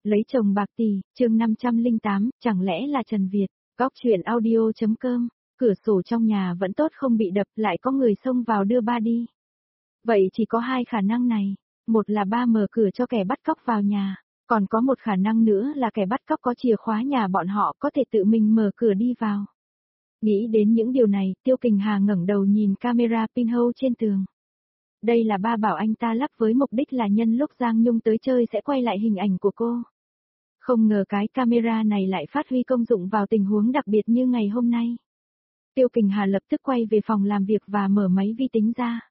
Lấy chồng bạc tỷ, chương 508, chẳng lẽ là Trần Việt, góc chuyện audio.com, cửa sổ trong nhà vẫn tốt không bị đập, lại có người xông vào đưa ba đi. Vậy chỉ có hai khả năng này, một là ba mở cửa cho kẻ bắt cóc vào nhà, còn có một khả năng nữa là kẻ bắt cóc có chìa khóa nhà bọn họ có thể tự mình mở cửa đi vào. Nghĩ đến những điều này, Tiêu Kình Hà ngẩng đầu nhìn camera pinhole trên tường. Đây là ba bảo anh ta lắp với mục đích là nhân lúc Giang Nhung tới chơi sẽ quay lại hình ảnh của cô. Không ngờ cái camera này lại phát huy công dụng vào tình huống đặc biệt như ngày hôm nay. Tiêu Kình Hà lập tức quay về phòng làm việc và mở máy vi tính ra.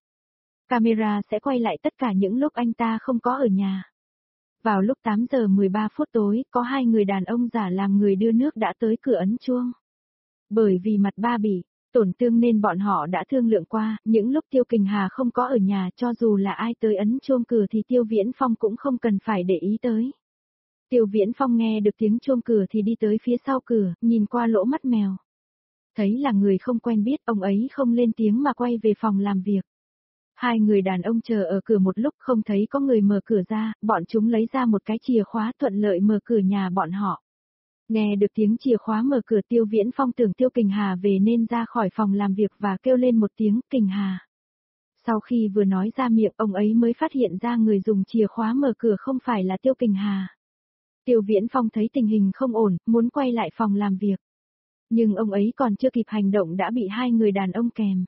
Camera sẽ quay lại tất cả những lúc anh ta không có ở nhà. Vào lúc 8 giờ 13 phút tối, có hai người đàn ông giả làm người đưa nước đã tới cửa ấn chuông. Bởi vì mặt ba bị tổn thương nên bọn họ đã thương lượng qua, những lúc Tiêu Kình Hà không có ở nhà cho dù là ai tới ấn chuông cửa thì Tiêu Viễn Phong cũng không cần phải để ý tới. Tiêu Viễn Phong nghe được tiếng chuông cửa thì đi tới phía sau cửa, nhìn qua lỗ mắt mèo. Thấy là người không quen biết, ông ấy không lên tiếng mà quay về phòng làm việc. Hai người đàn ông chờ ở cửa một lúc không thấy có người mở cửa ra, bọn chúng lấy ra một cái chìa khóa thuận lợi mở cửa nhà bọn họ. Nghe được tiếng chìa khóa mở cửa Tiêu Viễn Phong tưởng Tiêu Kình Hà về nên ra khỏi phòng làm việc và kêu lên một tiếng Kình Hà. Sau khi vừa nói ra miệng ông ấy mới phát hiện ra người dùng chìa khóa mở cửa không phải là Tiêu Kình Hà. Tiêu Viễn Phong thấy tình hình không ổn, muốn quay lại phòng làm việc. Nhưng ông ấy còn chưa kịp hành động đã bị hai người đàn ông kèm.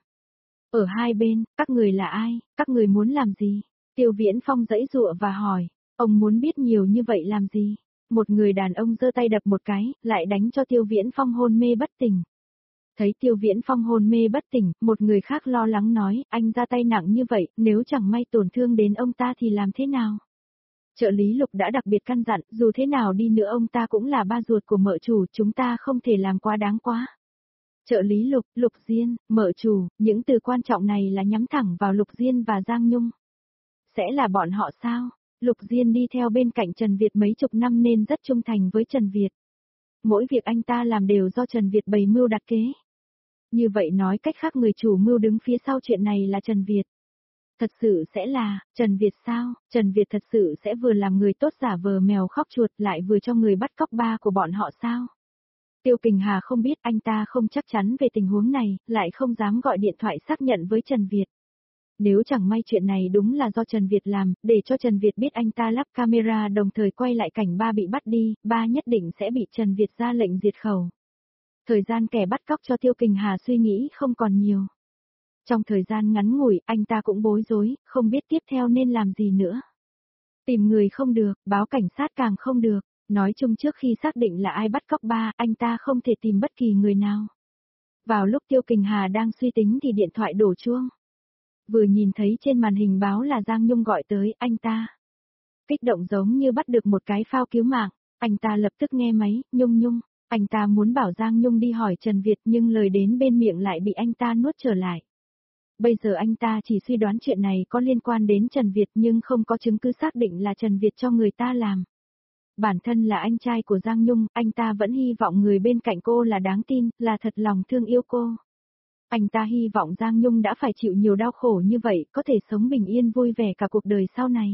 Ở hai bên, các người là ai, các người muốn làm gì? Tiêu Viễn Phong giãy giụa và hỏi, ông muốn biết nhiều như vậy làm gì? Một người đàn ông giơ tay đập một cái, lại đánh cho Tiêu Viễn Phong hôn mê bất tỉnh. Thấy Tiêu Viễn Phong hôn mê bất tỉnh, một người khác lo lắng nói, anh ra tay nặng như vậy, nếu chẳng may tổn thương đến ông ta thì làm thế nào? Trợ lý Lục đã đặc biệt căn dặn, dù thế nào đi nữa ông ta cũng là ba ruột của mợ chủ, chúng ta không thể làm quá đáng quá. Trợ lý Lục, Lục Diên, mợ chủ, những từ quan trọng này là nhắm thẳng vào Lục Diên và Giang Nhung. Sẽ là bọn họ sao? Lục Diên đi theo bên cạnh Trần Việt mấy chục năm nên rất trung thành với Trần Việt. Mỗi việc anh ta làm đều do Trần Việt bày mưu đặt kế. Như vậy nói cách khác người chủ mưu đứng phía sau chuyện này là Trần Việt. Thật sự sẽ là, Trần Việt sao? Trần Việt thật sự sẽ vừa làm người tốt giả vờ mèo khóc chuột lại vừa cho người bắt cóc ba của bọn họ sao? Tiêu Kình Hà không biết, anh ta không chắc chắn về tình huống này, lại không dám gọi điện thoại xác nhận với Trần Việt. Nếu chẳng may chuyện này đúng là do Trần Việt làm, để cho Trần Việt biết anh ta lắp camera đồng thời quay lại cảnh ba bị bắt đi, ba nhất định sẽ bị Trần Việt ra lệnh diệt khẩu. Thời gian kẻ bắt cóc cho Tiêu Kình Hà suy nghĩ không còn nhiều. Trong thời gian ngắn ngủi, anh ta cũng bối rối, không biết tiếp theo nên làm gì nữa. Tìm người không được, báo cảnh sát càng không được. Nói chung trước khi xác định là ai bắt cóc ba, anh ta không thể tìm bất kỳ người nào. Vào lúc Tiêu Kình Hà đang suy tính thì điện thoại đổ chuông. Vừa nhìn thấy trên màn hình báo là Giang Nhung gọi tới, anh ta kích động giống như bắt được một cái phao cứu mạng. Anh ta lập tức nghe máy, Nhung. Anh ta muốn bảo Giang Nhung đi hỏi Trần Việt nhưng lời đến bên miệng lại bị anh ta nuốt trở lại. Bây giờ anh ta chỉ suy đoán chuyện này có liên quan đến Trần Việt nhưng không có chứng cứ xác định là Trần Việt cho người ta làm. Bản thân là anh trai của Giang Nhung, anh ta vẫn hy vọng người bên cạnh cô là đáng tin, là thật lòng thương yêu cô. Anh ta hy vọng Giang Nhung đã phải chịu nhiều đau khổ như vậy, có thể sống bình yên vui vẻ cả cuộc đời sau này.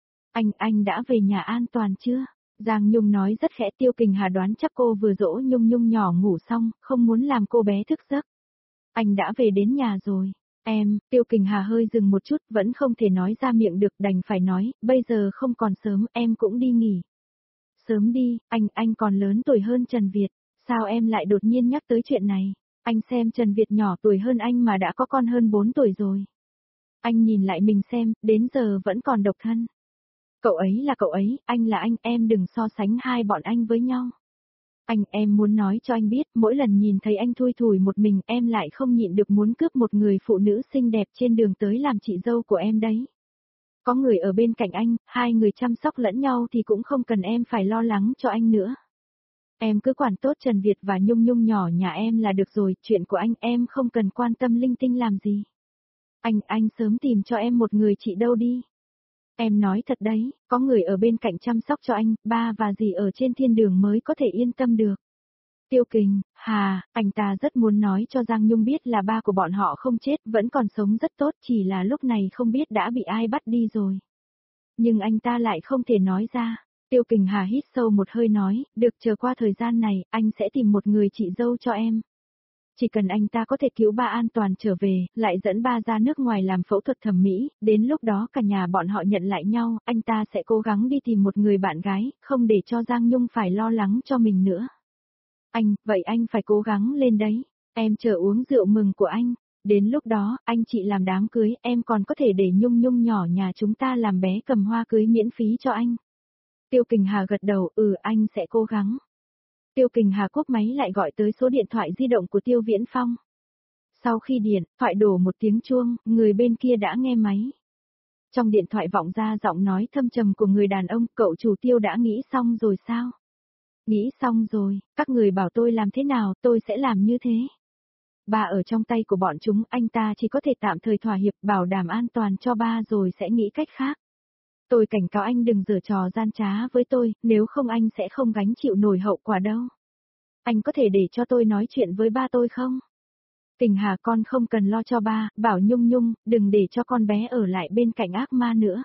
Anh đã về nhà an toàn chưa? Giang Nhung nói rất khẽ. Tiêu Kình Hà đoán chắc cô vừa dỗ Nhung nhỏ ngủ xong, không muốn làm cô bé thức giấc. Anh đã về đến nhà rồi. Tiêu Kình Hà hơi dừng một chút, vẫn không thể nói ra miệng được, đành phải nói, bây giờ không còn sớm, em cũng đi nghỉ. Sớm đi, anh còn lớn tuổi hơn Trần Việt, sao em lại đột nhiên nhắc tới chuyện này? Anh xem Trần Việt nhỏ tuổi hơn anh mà đã có con hơn 4 tuổi rồi. Anh nhìn lại mình xem, đến giờ vẫn còn độc thân. Cậu ấy là cậu ấy, anh là anh, em đừng so sánh hai bọn anh với nhau. Em muốn nói cho anh biết, mỗi lần nhìn thấy anh thui thủi một mình em lại không nhịn được muốn cướp một người phụ nữ xinh đẹp trên đường tới làm chị dâu của em đấy. Có người ở bên cạnh anh, hai người chăm sóc lẫn nhau thì cũng không cần em phải lo lắng cho anh nữa. Em cứ quản tốt Trần Việt và Nhung nhỏ nhà em là được rồi, chuyện của anh em không cần quan tâm linh tinh làm gì. Anh sớm tìm cho em một người chị dâu đi. Em nói thật đấy, có người ở bên cạnh chăm sóc cho anh, ba và dì ở trên thiên đường mới có thể yên tâm được. Tiêu Kình Hà, anh ta rất muốn nói cho Giang Nhung biết là ba của bọn họ không chết, vẫn còn sống rất tốt, chỉ là lúc này không biết đã bị ai bắt đi rồi. Nhưng anh ta lại không thể nói ra. Tiêu Kình Hà hít sâu một hơi nói, được, chờ qua thời gian này, anh sẽ tìm một người chị dâu cho em. Chỉ cần anh ta có thể cứu ba an toàn trở về, lại dẫn ba ra nước ngoài làm phẫu thuật thẩm mỹ, đến lúc đó cả nhà bọn họ nhận lại nhau, anh ta sẽ cố gắng đi tìm một người bạn gái, không để cho Giang Nhung phải lo lắng cho mình nữa. Vậy anh phải cố gắng lên đấy, em chờ uống rượu mừng của anh. Đến lúc đó, anh chị làm đám cưới, em còn có thể để Nhung Nhung nhỏ nhà chúng ta làm bé cầm hoa cưới miễn phí cho anh. Tiêu Kình Hà gật đầu, anh sẽ cố gắng. Tiêu Kình Hà cúp máy lại gọi tới số điện thoại di động của Tiêu Viễn Phong. Sau khi điện thoại đổ một tiếng chuông, người bên kia đã nghe máy. Trong điện thoại vọng ra giọng nói thâm trầm của người đàn ông, cậu chủ Tiêu đã nghĩ xong rồi sao? Nghĩ xong rồi, các người bảo tôi làm thế nào, tôi sẽ làm như thế. Ba ở trong tay của bọn chúng, anh ta chỉ có thể tạm thời thỏa hiệp bảo đảm an toàn cho ba rồi sẽ nghĩ cách khác. Tôi cảnh cáo anh đừng giở trò gian trá với tôi, nếu không anh sẽ không gánh chịu nổi hậu quả đâu. Anh có thể để cho tôi nói chuyện với ba tôi không? Kình Hà, con không cần lo cho ba, bảo Nhung Nhung, đừng để cho con bé ở lại bên cạnh ác ma nữa.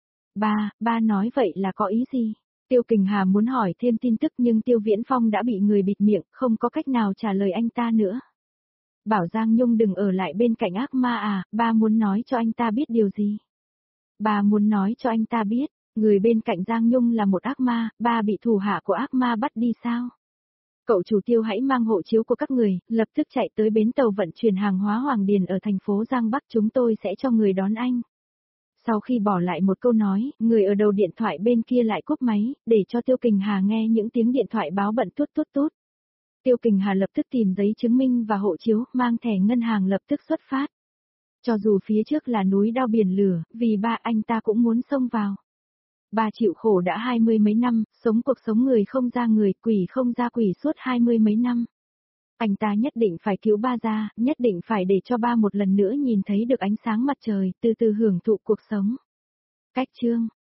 Ba nói vậy là có ý gì? Tiêu Kình Hà muốn hỏi thêm tin tức nhưng Tiêu Viễn Phong đã bị người bịt miệng, không có cách nào trả lời anh ta nữa. Bảo Giang Nhung đừng ở lại bên cạnh ác ma à, ba muốn nói cho anh ta biết điều gì? Ba muốn nói cho anh ta biết, người bên cạnh Giang Nhung là một ác ma, ba bị thủ hạ của ác ma bắt đi sao? Cậu chủ Tiêu hãy mang hộ chiếu của các người, lập tức chạy tới bến tàu vận chuyển hàng hóa Hoàng Điền ở thành phố Giang Bắc, chúng tôi sẽ cho người đón anh. Sau khi bỏ lại một câu nói, người ở đầu điện thoại bên kia lại cúp máy, để cho Tiêu Kình Hà nghe những tiếng điện thoại báo bận tút tút tút. Tiêu Kình Hà lập tức tìm giấy chứng minh và hộ chiếu, mang thẻ ngân hàng lập tức xuất phát. Cho dù phía trước là núi đao biển lửa, vì ba anh ta cũng muốn xông vào. Ba chịu khổ đã 20 mấy năm, sống cuộc sống người không ra người, quỷ không ra quỷ suốt 20 mấy năm. Anh ta nhất định phải cứu ba ra, nhất định phải để cho ba một lần nữa nhìn thấy được ánh sáng mặt trời, từ từ hưởng thụ cuộc sống. Cách chương